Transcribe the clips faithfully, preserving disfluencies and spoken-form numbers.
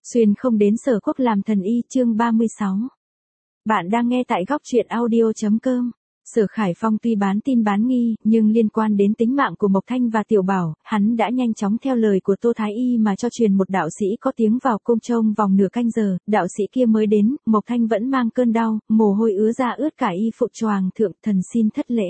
Xuyên không đến sở quốc làm thần y chương ba mươi sáu. Bạn đang nghe tại góc truyện audio.com. Sở Khải Phong tuy bán tin bán nghi, nhưng liên quan đến tính mạng của Mộc Thanh và Tiểu Bảo, hắn đã nhanh chóng theo lời của Tô Thái Y mà cho truyền một đạo sĩ có tiếng vào cung trông vòng nửa canh giờ, đạo sĩ kia mới đến, Mộc Thanh vẫn mang cơn đau, mồ hôi ứa ra ướt cả y phục choàng, thượng thần xin thất lễ.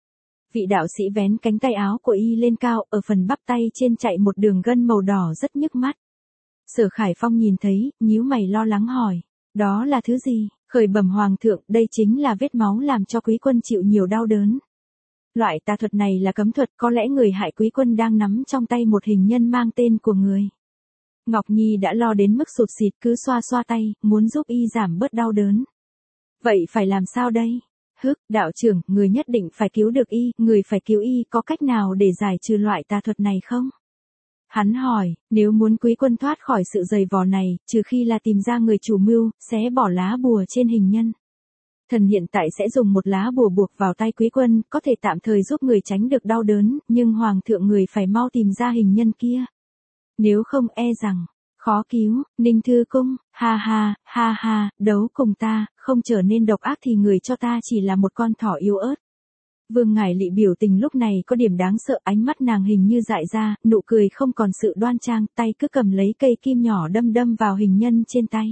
Vị đạo sĩ vén cánh tay áo của y lên cao, ở phần bắp tay trên chạy một đường gân màu đỏ rất nhức mắt. Sở Khải Phong nhìn thấy, nhíu mày lo lắng hỏi, đó là thứ gì? Khởi bẩm hoàng thượng, đây chính là vết máu làm cho quý quân chịu nhiều đau đớn. Loại tà thuật này là cấm thuật, có lẽ người hại quý quân đang nắm trong tay một hình nhân mang tên của người. Ngọc Nhi đã lo đến mức sụt sịt, cứ xoa xoa tay, muốn giúp y giảm bớt đau đớn. Vậy phải làm sao đây? Hức, đạo trưởng, người nhất định phải cứu được y, người phải cứu y, có cách nào để giải trừ loại tà thuật này không? Hắn hỏi, nếu muốn quý quân thoát khỏi sự dày vò này, trừ khi là tìm ra người chủ mưu, xé bỏ lá bùa trên hình nhân. Thần hiện tại sẽ dùng một lá bùa buộc vào tay quý quân, có thể tạm thời giúp người tránh được đau đớn, nhưng hoàng thượng người phải mau tìm ra hình nhân kia. Nếu không e rằng, khó cứu, Ninh Thư Cung, ha ha, ha ha, đấu cùng ta, không trở nên độc ác thì người cho ta chỉ là một con thỏ yếu ớt. Vương Ngải Lị biểu tình lúc này có điểm đáng sợ, ánh mắt nàng hình như dại ra, nụ cười không còn sự đoan trang, tay cứ cầm lấy cây kim nhỏ đâm đâm vào hình nhân trên tay.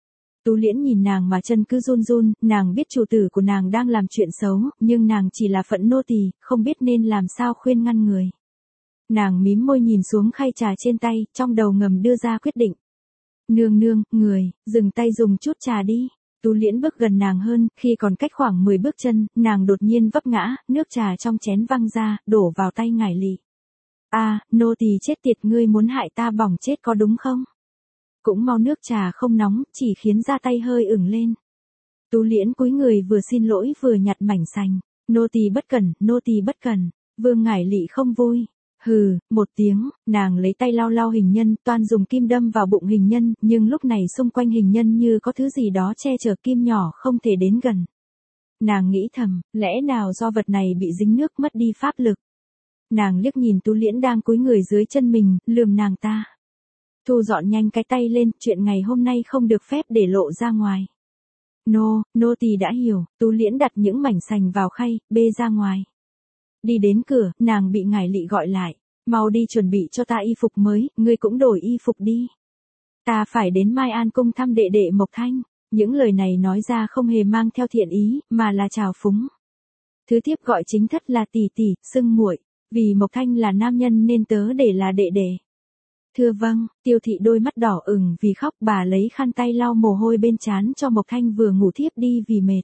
Tú Liễn nhìn nàng mà chân cứ run run, nàng biết chủ tử của nàng đang làm chuyện xấu, nhưng nàng chỉ là phận nô tỳ, không biết nên làm sao khuyên ngăn người. Nàng mím môi nhìn xuống khay trà trên tay, trong đầu ngầm đưa ra quyết định. Nương nương, người, dừng tay dùng chút trà đi. Tú Liễn bước gần nàng hơn, khi còn cách khoảng mười bước chân, nàng đột nhiên vấp ngã, nước trà trong chén văng ra, đổ vào tay Ngải Lị. A, à, nô tỳ chết tiệt, ngươi muốn hại ta bỏng chết có đúng không? Cũng mau, nước trà không nóng, chỉ khiến da tay hơi ửng lên. Tú Liễn cúi người vừa xin lỗi vừa nhặt mảnh sành. Nô tỳ bất cẩn, nô tỳ bất cẩn. Vương Ngải Lị không vui. Hừ, một tiếng, nàng lấy tay lau lau hình nhân, toan dùng kim đâm vào bụng hình nhân, nhưng lúc này xung quanh hình nhân như có thứ gì đó che chở, kim nhỏ không thể đến gần. Nàng nghĩ thầm, lẽ nào do vật này bị dính nước mất đi pháp lực. Nàng liếc nhìn Tú Liễn đang cúi người dưới chân mình, lườm nàng ta. Thu dọn nhanh cái tay lên, chuyện ngày hôm nay không được phép để lộ ra ngoài. Nô, nô tỳ đã hiểu. Tú Liễn đặt những mảnh sành vào khay, bê ra ngoài. Đi đến cửa, nàng bị Ngải Lị gọi lại. Mau đi chuẩn bị cho ta y phục mới, ngươi cũng đổi y phục đi. Ta phải đến Mai An Cung thăm đệ đệ Mộc Thanh. Những lời này nói ra không hề mang theo thiện ý, mà là trào phúng. Thứ thiếp gọi chính thất là tỷ tỷ, xưng muội, vì Mộc Thanh là nam nhân nên tớ để là đệ đệ. Thưa vâng, Tiêu thị đôi mắt đỏ ửng vì khóc, bà lấy khăn tay lau mồ hôi bên trán cho Mộc Thanh vừa ngủ thiếp đi vì mệt.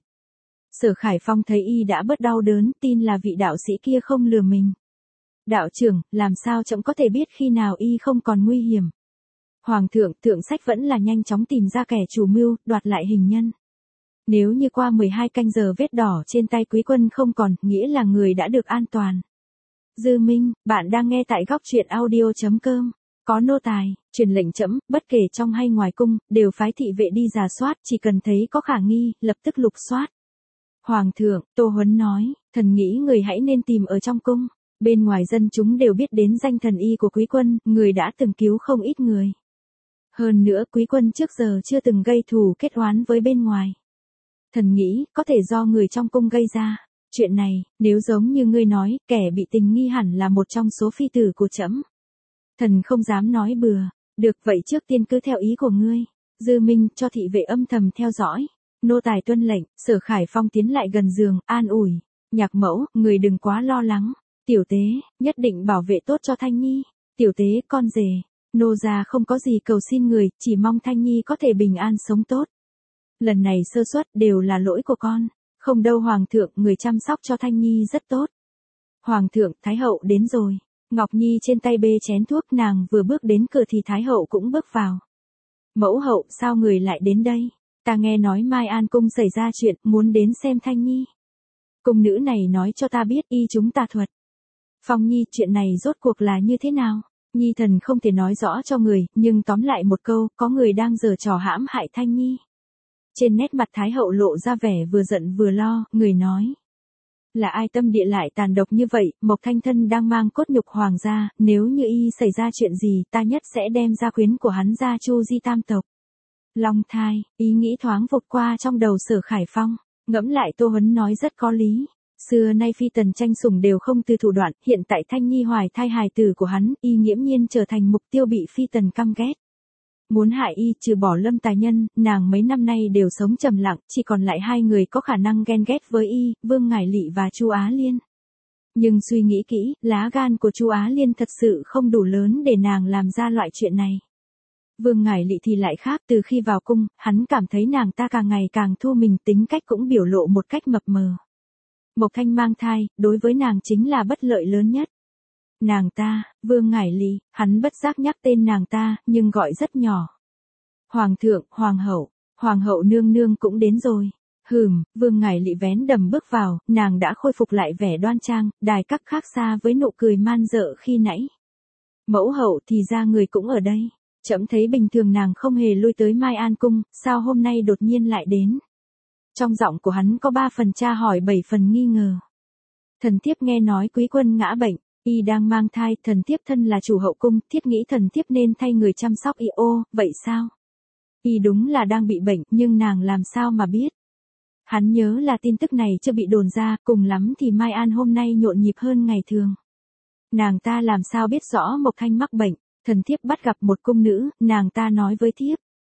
Sở Khải Phong thấy y đã bớt đau đớn, tin là vị đạo sĩ kia không lừa mình. Đạo trưởng, làm sao trẫm có thể biết khi nào y không còn nguy hiểm? Hoàng thượng, thượng sách vẫn là nhanh chóng tìm ra kẻ chủ mưu, đoạt lại hình nhân. Nếu như qua mười hai canh giờ vết đỏ trên tay quý quân không còn, nghĩa là người đã được an toàn. Dư Minh, bạn đang nghe tại góc truyện audio.com. Có nô tài, truyền lệnh trẫm, bất kể trong hay ngoài cung, đều phái thị vệ đi rà soát, chỉ cần thấy có khả nghi, lập tức lục soát. Hoàng thượng, Tô Huấn nói, thần nghĩ người hãy nên tìm ở trong cung. Bên ngoài dân chúng đều biết đến danh thần y của quý quân, người đã từng cứu không ít người. Hơn nữa quý quân trước giờ chưa từng gây thù kết oán với bên ngoài. Thần nghĩ, có thể do người trong cung gây ra. Chuyện này, nếu giống như ngươi nói, kẻ bị tình nghi hẳn là một trong số phi tử của trẫm. Thần không dám nói bừa. Được, vậy trước tiên cứ theo ý của ngươi. Dư Minh, cho thị vệ âm thầm theo dõi. Nô tài tuân lệnh. Sở Khải Phong tiến lại gần giường, an ủi. Nhạc mẫu, người đừng quá lo lắng. Tiểu tế, nhất định bảo vệ tốt cho Thanh Nhi. Tiểu tế, con rể. Nô gia không có gì cầu xin người, chỉ mong Thanh Nhi có thể bình an sống tốt. Lần này sơ suất đều là lỗi của con. Không đâu hoàng thượng, người chăm sóc cho Thanh Nhi rất tốt. Hoàng thượng, Thái hậu đến rồi. Ngọc Nhi trên tay bê chén thuốc, nàng vừa bước đến cửa thì Thái hậu cũng bước vào. Mẫu hậu, sao người lại đến đây? Ta nghe nói Mai An Cung xảy ra chuyện, muốn đến xem Thanh Nhi. Cung nữ này nói cho ta biết y chúng tà thuật. Phong Nhi, chuyện này rốt cuộc là như thế nào? Nhi thần không thể nói rõ cho người, nhưng tóm lại một câu, có người đang giở trò hãm hại Thanh Nhi. Trên nét mặt Thái hậu lộ ra vẻ vừa giận vừa lo, người nói. Là ai tâm địa lại tàn độc như vậy? Mộc Thanh thân đang mang cốt nhục hoàng gia, nếu như y xảy ra chuyện gì, ta nhất sẽ đem gia quyến của hắn ra chu di tam tộc. Long thai, ý nghĩ thoáng vụt qua trong đầu Sở Khải Phong, ngẫm lại Tô Huấn nói rất có lý. Xưa nay phi tần tranh sủng đều không từ thủ đoạn, hiện tại Thanh Nhi hoài thai hài tử của hắn, y nghiễm nhiên trở thành mục tiêu bị phi tần căm ghét. Muốn hại y, trừ bỏ Lâm Tài Nhân, nàng mấy năm nay đều sống trầm lặng, chỉ còn lại hai người có khả năng ghen ghét với y, Vương Ngải Lị và Chu Á Liên. Nhưng suy nghĩ kỹ, lá gan của Chu Á Liên thật sự không đủ lớn để nàng làm ra loại chuyện này. Vương Ngải Lị thì lại khác, từ khi vào cung, hắn cảm thấy nàng ta càng ngày càng thu mình, tính cách cũng biểu lộ một cách mập mờ. Mộc Thanh mang thai, đối với nàng chính là bất lợi lớn nhất. Nàng ta, Vương Ngải Lị, hắn bất giác nhắc tên nàng ta, nhưng gọi rất nhỏ. Hoàng thượng, hoàng hậu, hoàng hậu nương nương cũng đến rồi. Hừm, Vương Ngải Lị vén đầm bước vào, nàng đã khôi phục lại vẻ đoan trang, đài các khác xa với nụ cười man dợ khi nãy. Mẫu hậu thì ra người cũng ở đây. Trẫm thấy bình thường nàng không hề lui tới Mai An Cung, sao hôm nay đột nhiên lại đến. Trong giọng của hắn có ba phần tra hỏi bảy phần nghi ngờ. Thần thiếp nghe nói quý quân ngã bệnh, y đang mang thai, thần thiếp thân là chủ hậu cung, thiết nghĩ thần thiếp nên thay người chăm sóc y. Ô, vậy sao? Y đúng là đang bị bệnh, nhưng nàng làm sao mà biết? Hắn nhớ là tin tức này chưa bị đồn ra, cùng lắm thì Mai An hôm nay nhộn nhịp hơn ngày thường. Nàng ta làm sao biết rõ Mộc Thanh mắc bệnh, thần thiếp bắt gặp một cung nữ, nàng ta nói với thiếp.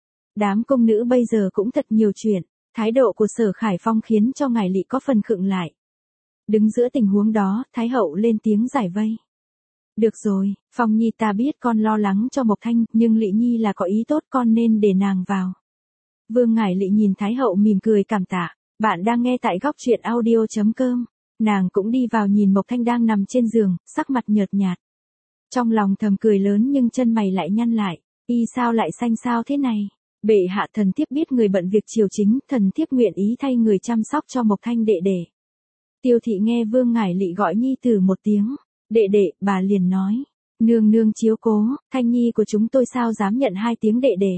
Đám cung nữ bây giờ cũng thật nhiều chuyện, thái độ của Sở Khải Phong khiến cho Ngải Lị có phần khựng lại. Đứng giữa tình huống đó, Thái hậu lên tiếng giải vây. Được rồi, Phong Nhi ta biết con lo lắng cho Mộc Thanh, nhưng Lị Nhi là có ý tốt, con nên để nàng vào. Vương Ngải Lị nhìn Thái hậu mỉm cười cảm tạ. Bạn đang nghe tại góc truyện audio chấm com. Nàng cũng đi vào nhìn Mộc Thanh đang nằm trên giường, sắc mặt nhợt nhạt. Trong lòng thầm cười lớn nhưng chân mày lại nhăn lại. Y sao lại xanh xao thế này? Bệ hạ, thần thiếp biết người bận việc triều chính, thần thiếp nguyện ý thay người chăm sóc cho Mộc Thanh đệ đệ. Tiêu thị nghe Vương Ngải Lị gọi nhi tử một tiếng. Đệ đệ, bà liền nói. Nương nương chiếu cố, Thanh Nhi của chúng tôi sao dám nhận hai tiếng đệ đệ.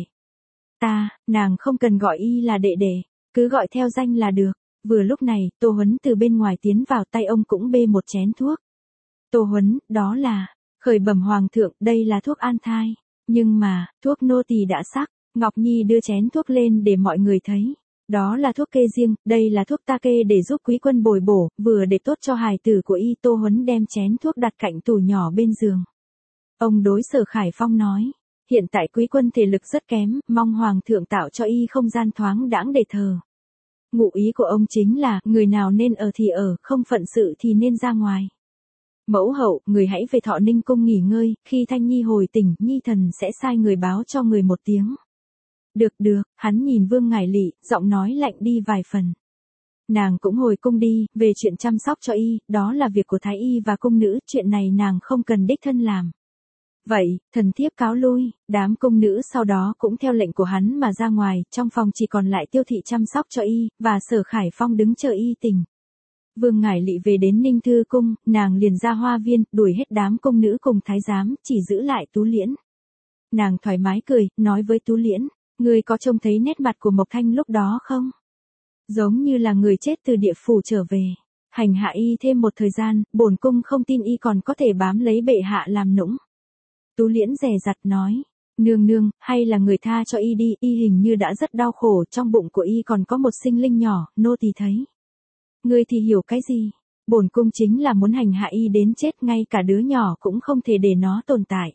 Ta, nàng không cần gọi y là đệ đệ, cứ gọi theo danh là được. Vừa lúc này, Tô Huấn từ bên ngoài tiến vào, tay ông cũng bê một chén thuốc. Tô Huấn, đó là, khởi bẩm hoàng thượng, đây là thuốc an thai. Nhưng mà, thuốc nô tỳ đã sắc. Ngọc Nhi đưa chén thuốc lên để mọi người thấy. Đó là thuốc kê riêng, đây là thuốc ta kê để giúp quý quân bồi bổ, vừa để tốt cho hài tử của y. Tô Huấn đem chén thuốc đặt cạnh tủ nhỏ bên giường. Ông đối Sở Khải Phong nói, hiện tại quý quân thể lực rất kém, mong hoàng thượng tạo cho y không gian thoáng đãng để thờ. Ngụ ý của ông chính là, người nào nên ở thì ở, không phận sự thì nên ra ngoài. Mẫu hậu, người hãy về Thọ Ninh cung nghỉ ngơi, khi Thanh Nhi hồi tỉnh, Nhi thần sẽ sai người báo cho người một tiếng. Được được, hắn nhìn Vương Ngải Lị, giọng nói lạnh đi vài phần. Nàng cũng hồi cung đi, về chuyện chăm sóc cho y, đó là việc của thái y và cung nữ, chuyện này nàng không cần đích thân làm. Vậy, thần thiếp cáo lui, đám cung nữ sau đó cũng theo lệnh của hắn mà ra ngoài, trong phòng chỉ còn lại Tiêu thị chăm sóc cho y, và Sở Khải Phong đứng chờ y tỉnh. Vương Ngải Lị về đến Ninh Thư cung, nàng liền ra hoa viên, đuổi hết đám cung nữ cùng thái giám, chỉ giữ lại Tú Liễn. Nàng thoải mái cười, nói với Tú Liễn, ngươi có trông thấy nét mặt của Mộc Thanh lúc đó không? Giống như là người chết từ địa phủ trở về. Hành hạ y thêm một thời gian, bổn cung không tin y còn có thể bám lấy bệ hạ làm nũng. Tú Liễn dè dặt nói, nương nương, hay là người tha cho y đi, y hình như đã rất đau khổ, trong bụng của y còn có một sinh linh nhỏ, nô tỳ thấy. Ngươi thì hiểu cái gì? Bổn cung chính là muốn hành hạ y đến chết, ngay cả đứa nhỏ cũng không thể để nó tồn tại.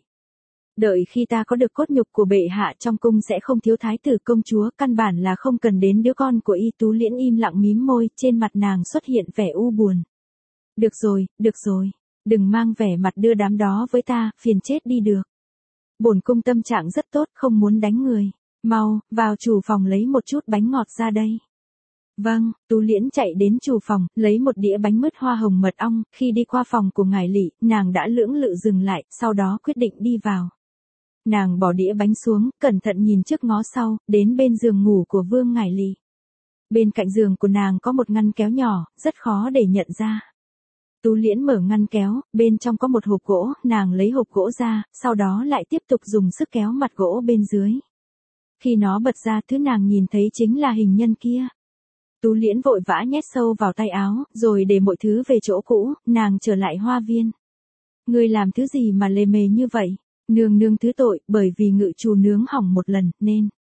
Đợi khi ta có được cốt nhục của bệ hạ, trong cung sẽ không thiếu thái tử công chúa, căn bản là không cần đến đứa con của y. Tú Liễn im lặng mím môi, trên mặt nàng xuất hiện vẻ u buồn. Được rồi, được rồi, đừng mang vẻ mặt đưa đám đó với ta, phiền chết đi được. Bổn cung tâm trạng rất tốt, không muốn đánh người. Mau, vào chủ phòng lấy một chút bánh ngọt ra đây. Vâng, Tú Liễn chạy đến chủ phòng, lấy một đĩa bánh mứt hoa hồng mật ong, khi đi qua phòng của Ngải Lị, nàng đã lưỡng lự dừng lại, sau đó quyết định đi vào. Nàng bỏ đĩa bánh xuống, cẩn thận nhìn trước ngó sau, đến bên giường ngủ của Vương Ngải Lị. Bên cạnh giường của nàng có một ngăn kéo nhỏ, rất khó để nhận ra. Tú Liễn mở ngăn kéo, bên trong có một hộp gỗ, nàng lấy hộp gỗ ra, sau đó lại tiếp tục dùng sức kéo mặt gỗ bên dưới. Khi nó bật ra, thứ nàng nhìn thấy chính là hình nhân kia. Tú Liễn vội vã nhét sâu vào tay áo, rồi để mọi thứ về chỗ cũ, nàng trở lại hoa viên. Ngươi làm thứ gì mà lề mề như vậy? Nương nương thứ tội, bởi vì ngự trù nướng hỏng một lần, nên.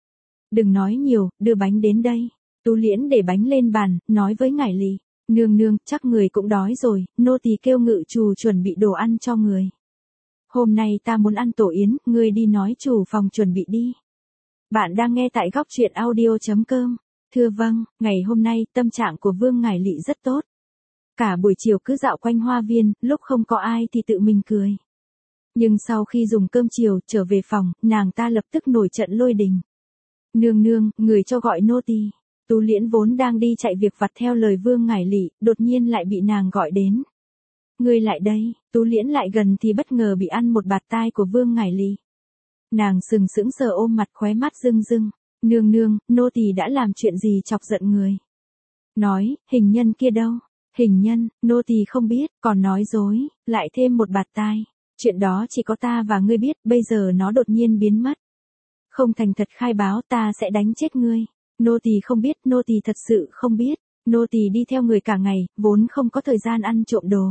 Đừng nói nhiều, đưa bánh đến đây. Tú Liễn để bánh lên bàn, nói với Ngải Lị, nương nương, chắc người cũng đói rồi, nô tỳ kêu ngự trù chuẩn bị đồ ăn cho người. Hôm nay ta muốn ăn tổ yến, ngươi đi nói chủ phòng chuẩn bị đi. Bạn đang nghe tại góc truyện audio.com. Thưa vâng, ngày hôm nay tâm trạng của Vương Ngải Lị rất tốt. Cả buổi chiều cứ dạo quanh hoa viên, lúc không có ai thì tự mình cười. Nhưng sau khi dùng cơm chiều trở về phòng, nàng ta lập tức nổi trận lôi đình. Nương nương, người cho gọi nô tỳ. Tú Liễn vốn đang đi chạy việc vặt theo lời Vương Ngải Lị, đột nhiên lại bị nàng gọi đến. Ngươi lại đây, Tú Liễn lại gần thì bất ngờ bị ăn một bạt tai của Vương Ngải Lị. Nàng sừng sững sờ ôm mặt khóe mắt rưng rưng. Nương nương, nô tỳ đã làm chuyện gì chọc giận người? Nói, hình nhân kia đâu? Hình nhân, nô tỳ không biết, còn nói dối, lại thêm một bạt tai. Chuyện đó chỉ có ta và ngươi biết, bây giờ nó đột nhiên biến mất. Không thành thật khai báo, ta sẽ đánh chết ngươi. Nô tỳ không biết, nô tỳ thật sự không biết. Nô tỳ đi theo người cả ngày, vốn không có thời gian ăn trộm đồ.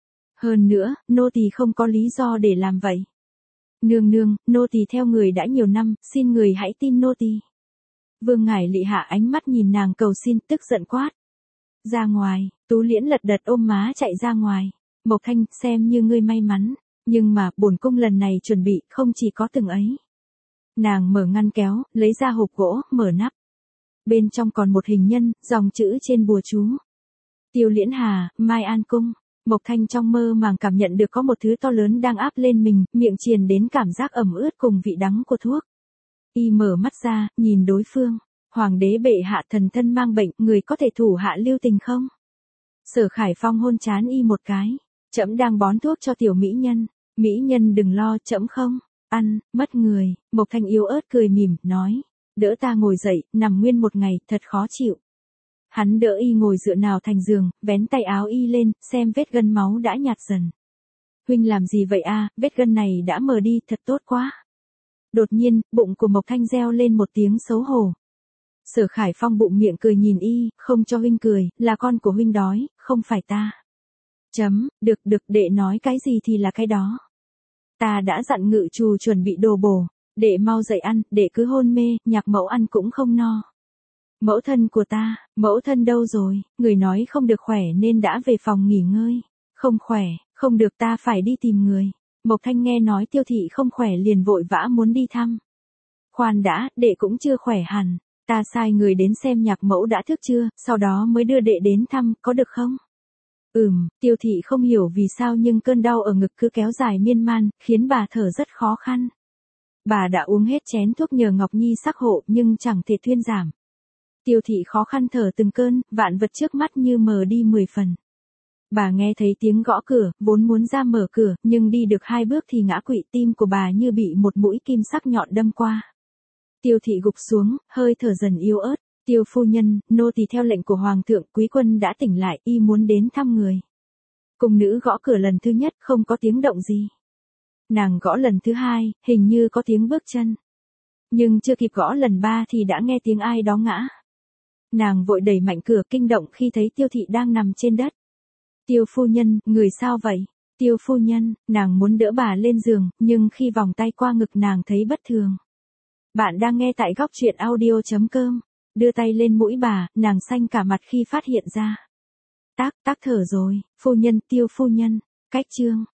Hơn nữa, nô tỳ không có lý do để làm vậy. Nương nương, nô tỳ theo người đã nhiều năm, xin người hãy tin nô tỳ. Vương Ngải Lị hạ ánh mắt nhìn nàng cầu xin, tức giận quát. Ra ngoài, Tú Liễn lật đật ôm má chạy ra ngoài. Mộc Thanh, xem như ngươi may mắn, nhưng mà bổn cung lần này chuẩn bị không chỉ có từng ấy. Nàng mở ngăn kéo, lấy ra hộp gỗ, mở nắp. Bên trong còn một hình nhân, dòng chữ trên bùa chú. Tiêu Liễn Hà, Mai An Cung. Mộc Thanh trong mơ màng cảm nhận được có một thứ to lớn đang áp lên mình, miệng triền đến cảm giác ẩm ướt cùng vị đắng của thuốc. Y mở mắt ra, nhìn đối phương. Hoàng đế bệ hạ thần thân mang bệnh, người có thể thủ hạ lưu tình không? Sở Khải Phong hôn trán Y một cái. Trẫm đang bón thuốc cho tiểu mỹ nhân. Mỹ nhân đừng lo, trẫm không ăn, mất người. Mộc Thanh yếu ớt cười mỉm, nói. Đỡ ta ngồi dậy, nằm nguyên một ngày, thật khó chịu. Hắn đỡ Y ngồi dựa nào thành giường, vén tay áo Y lên, xem vết gân máu đã nhạt dần. Huynh làm gì vậy a? Vết gân này đã mờ đi, thật tốt quá. Đột nhiên, bụng của Mộc Thanh reo lên một tiếng xấu hổ. Sở Khải Phong bụng miệng cười nhìn Y, không cho huynh cười, là con của huynh đói, không phải ta. Chấm, được được, đệ nói cái gì thì là cái đó. Ta đã dặn ngự trù chuẩn bị đồ bổ, đệ mau dậy ăn, đệ cứ hôn mê, nhạc mẫu ăn cũng không no. Mẫu thân của ta, mẫu thân đâu rồi, người nói không được khỏe nên đã về phòng nghỉ ngơi. Không khỏe, không được, ta phải đi tìm người. Mộc Thanh nghe nói Tiêu thị không khỏe liền vội vã muốn đi thăm. Khoan đã, đệ cũng chưa khỏe hẳn, ta sai người đến xem nhạc mẫu đã thức chưa, sau đó mới đưa đệ đến thăm, có được không? Ừm, Tiêu thị không hiểu vì sao nhưng cơn đau ở ngực cứ kéo dài miên man, khiến bà thở rất khó khăn. Bà đã uống hết chén thuốc nhờ Ngọc Nhi sắc hộ nhưng chẳng thể thuyên giảm. Tiêu thị khó khăn thở từng cơn, vạn vật trước mắt như mờ đi mười phần. Bà nghe thấy tiếng gõ cửa, vốn muốn ra mở cửa, nhưng đi được hai bước thì ngã quỵ, tim của bà như bị một mũi kim sắc nhọn đâm qua. Tiêu thị gục xuống, hơi thở dần yếu ớt. Tiêu phu nhân, nô tỳ theo lệnh của hoàng thượng, quý quân đã tỉnh lại, y muốn đến thăm người. Cung nữ gõ cửa lần thứ nhất, không có tiếng động gì. Nàng gõ lần thứ hai, hình như có tiếng bước chân. Nhưng chưa kịp gõ lần ba thì đã nghe tiếng ai đó ngã. Nàng vội đẩy mạnh cửa, kinh động khi thấy Tiêu thị đang nằm trên đất. Tiêu phu nhân, người sao vậy? Tiêu phu nhân, nàng muốn đỡ bà lên giường, nhưng khi vòng tay qua ngực nàng thấy bất thường. Bạn đang nghe tại góc truyện audio.com. Đưa tay lên mũi bà, nàng xanh cả mặt khi phát hiện ra. Tác, tác thở rồi, phu nhân, Tiêu phu nhân, cách chương.